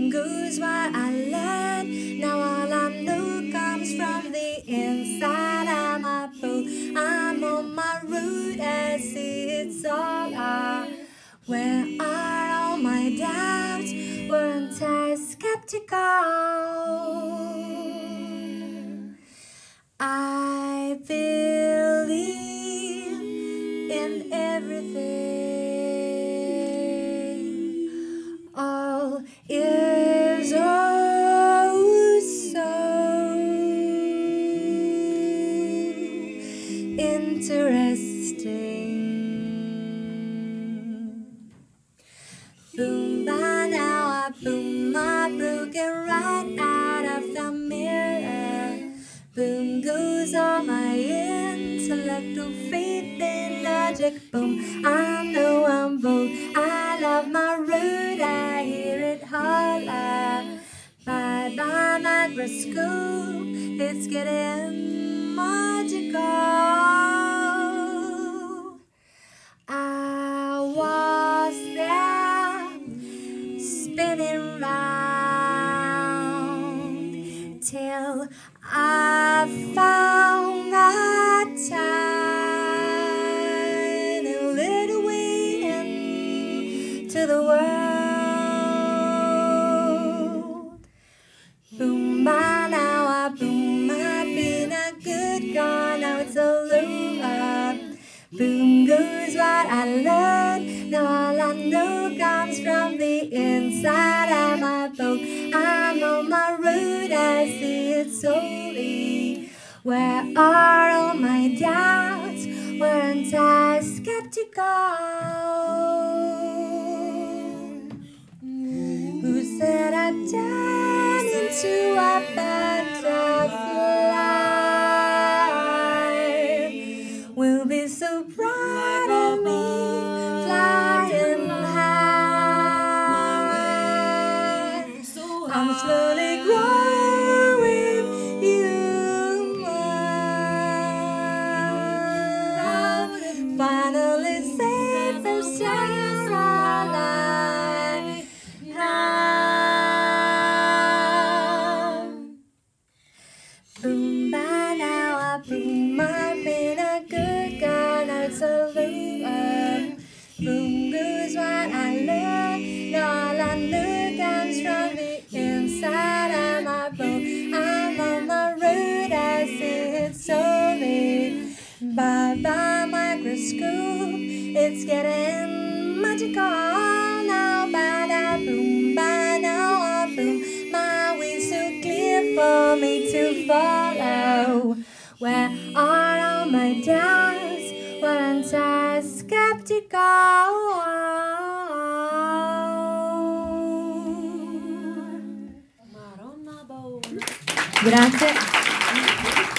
Boom goes what I learned. Now all I know comes from the inside of my boat. I'm on my route, I see it's all I. Where are all my doubts? Weren't I skeptical? I believe in everything. All is oh so interesting. Boom, by now I boom my broken right out of the mirror. Boom goes all my intellectual faith in logic. Boom, I know I'm bold. I love my root, I hear it holler. By microscope, it's getting magical. I was there, spinning round till I found that tiny little way into the world. Boom, by now I boom, I've been a good girl, now it's a lure. Boom goes what I learned. Now all I know comes from the inside of my boat. I'm on my route, I see it slowly. Where are all my doubts? Weren't I skeptical? Who said I'd turn into a butterfly? Will be so proud of me, flying high. I'm slowly growing human. Finally safe and sound alive. Boom, by now I boom, I've been a good girl, now it's a lure. Boom goes what I learned. Now all I know comes from the inside of my boat. I'm on my route, I see it slowly. By microscope, it's getting magical. Now by boom, by now I boom, my way's so clear for me to follow. Where are all my doubts? Weren't I skeptical? Grazie.